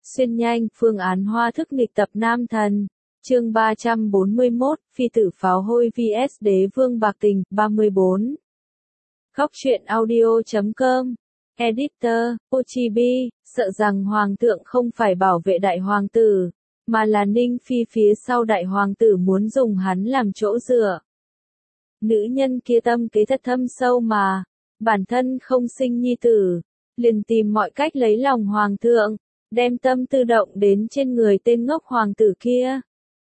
Xuyên nhanh, phương án hoa thức nghịch tập nam thần. Chương 341, Phi tử pháo hôi vs Đế vương bạc tình, 34. Góc truyện audio.com. Editor, Ochibi, sợ rằng hoàng thượng không phải bảo vệ đại hoàng tử, mà là Ninh Phi phía sau đại hoàng tử muốn dùng hắn làm chỗ dựa. Nữ nhân kia tâm kế thật thâm sâu mà, bản thân không sinh nhi tử, liền tìm mọi cách lấy lòng hoàng thượng, đem tâm tư động đến trên người tên ngốc hoàng tử kia.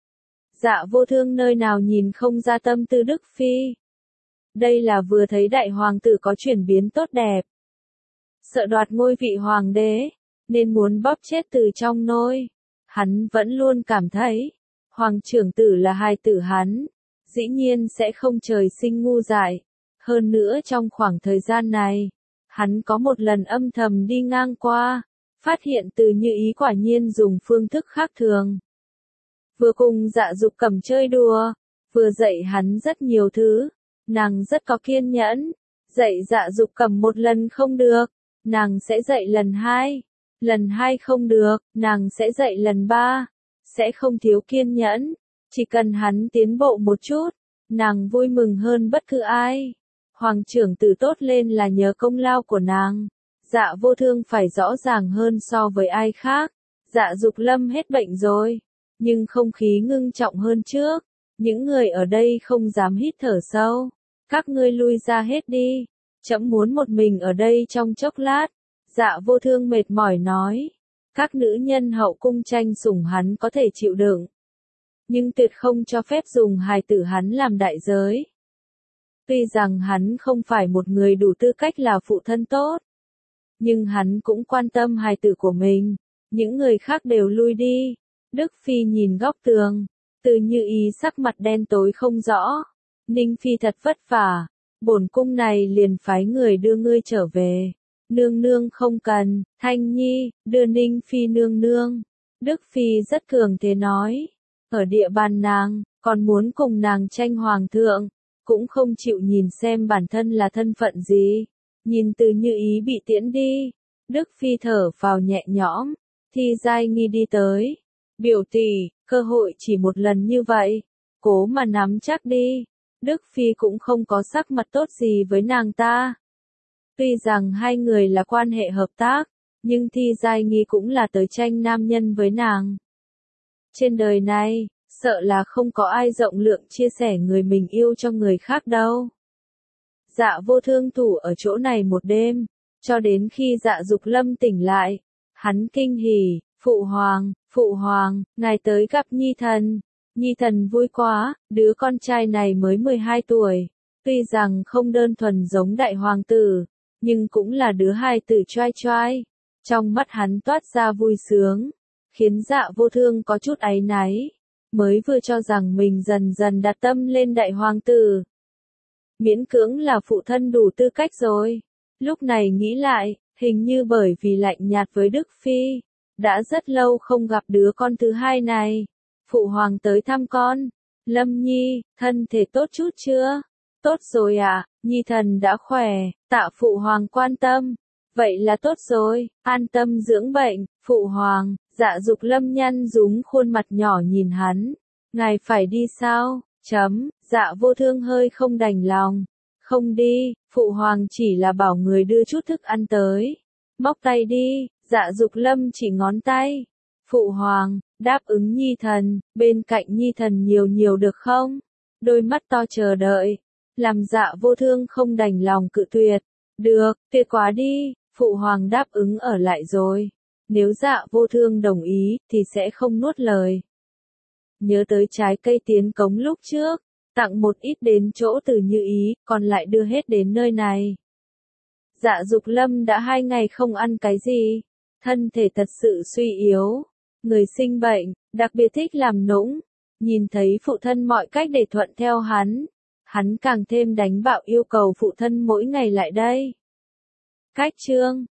Dạ vô thương nơi nào nhìn không ra tâm tư Đức Phi. Đây là vừa thấy đại hoàng tử có chuyển biến tốt đẹp. Sợ đoạt ngôi vị hoàng đế, nên muốn bóp chết từ trong nôi. Hắn vẫn luôn cảm thấy, hoàng trưởng tử là hài tử hắn, dĩ nhiên sẽ không trời sinh ngu dại. Hơn nữa trong khoảng thời gian này, hắn có một lần âm thầm đi ngang qua, phát hiện Từ Như Ý quả nhiên dùng phương thức khác thường. Vừa cùng Dạ Dục Cẩm chơi đùa, vừa dạy hắn rất nhiều thứ, nàng rất có kiên nhẫn, dạy Dạ Dục Cẩm một lần không được, nàng sẽ dạy lần hai không được, nàng sẽ dạy lần ba, sẽ không thiếu kiên nhẫn, chỉ cần hắn tiến bộ một chút, nàng vui mừng hơn bất cứ ai. Hoàng trưởng tử tốt lên là nhờ công lao của nàng. Dạ vô thương phải rõ ràng hơn so với ai khác. Dạ Dục Lâm hết bệnh rồi, nhưng không khí ngưng trọng hơn trước. Những người ở đây không dám hít thở sâu. Các ngươi lui ra hết đi. Trẫm muốn một mình ở đây trong chốc lát. Dạ vô thương mệt mỏi nói. Các nữ nhân hậu cung tranh sủng hắn có thể chịu đựng, nhưng tuyệt không cho phép dùng hài tử hắn làm đại giới. Tuy rằng hắn không phải một người đủ tư cách là phụ thân tốt, nhưng hắn cũng quan tâm hài tử của mình. Những người khác đều lui đi. Đức Phi nhìn góc tường, Từ Như Ý sắc mặt đen tối không rõ. Ninh Phi thật vất vả, bổn cung này liền phái người đưa ngươi trở về. Nương nương không cần, Thanh Nhi, đưa Ninh Phi nương nương. Đức Phi rất cường thế nói, ở địa bàn nàng, còn muốn cùng nàng tranh hoàng thượng, cũng không chịu nhìn xem bản thân là thân phận gì. Nhìn Từ Như Ý bị tiễn đi, Đức Phi thở phào nhẹ nhõm. Thi Giai Nghi đi tới. Biểu tỷ, cơ hội chỉ một lần như vậy, cố mà nắm chắc đi. Đức Phi cũng không có sắc mặt tốt gì với nàng ta. Tuy rằng hai người là quan hệ hợp tác, nhưng Thi Giai Nghi cũng là tới tranh nam nhân với nàng. Trên đời này, sợ là không có ai rộng lượng chia sẻ người mình yêu cho người khác đâu. Dạ vô thương thủ ở chỗ này một đêm, cho đến khi Dạ Dục Lâm tỉnh lại, hắn kinh hỉ, phụ hoàng, ngài tới gặp Nhi thần vui quá, đứa con trai này mới 12 tuổi, tuy rằng không đơn thuần giống đại hoàng tử, nhưng cũng là đứa hài tử choai choai. Trong mắt hắn toát ra vui sướng, khiến Dạ vô thương có chút áy náy, mới vừa cho rằng mình dần dần đặt tâm lên đại hoàng tử. Miễn cưỡng là phụ thân đủ tư cách rồi. Lúc này nghĩ lại, hình như bởi vì lạnh nhạt với Đức Phi, đã rất lâu không gặp đứa con thứ hai này. Phụ hoàng tới thăm con. Lâm Nhi, thân thể tốt chút chưa? Tốt rồi ạ, Nhi thần đã khỏe, tạ phụ hoàng quan tâm. Vậy là tốt rồi, an tâm dưỡng bệnh. Phụ hoàng. Dạ Dục Lâm nhăn rúm khuôn mặt nhỏ nhìn hắn. Ngài phải đi sao? Dạ vô thương hơi không đành lòng. Không đi, phụ hoàng chỉ là bảo người đưa chút thức ăn tới. Móc tay đi. Dạ Dục Lâm chỉ ngón tay. Phụ hoàng, đáp ứng Nhi thần, bên cạnh Nhi thần nhiều được không? Đôi mắt to chờ đợi, làm Dạ vô thương không đành lòng cự tuyệt. Được, tuyệt quá đi, phụ hoàng đáp ứng ở lại rồi. Nếu Dạ vô thương đồng ý, thì sẽ không nuốt lời. Nhớ tới trái cây tiến cống lúc trước, tặng một ít đến chỗ Từ Như Ý, còn lại đưa hết đến nơi này. Dạ Dục Lâm đã 2 ngày không ăn cái gì, thân thể thật sự suy yếu. Người sinh bệnh, đặc biệt thích làm nũng, nhìn thấy phụ thân mọi cách để thuận theo hắn càng thêm đánh bạo yêu cầu phụ thân mỗi ngày lại đây. Cách chương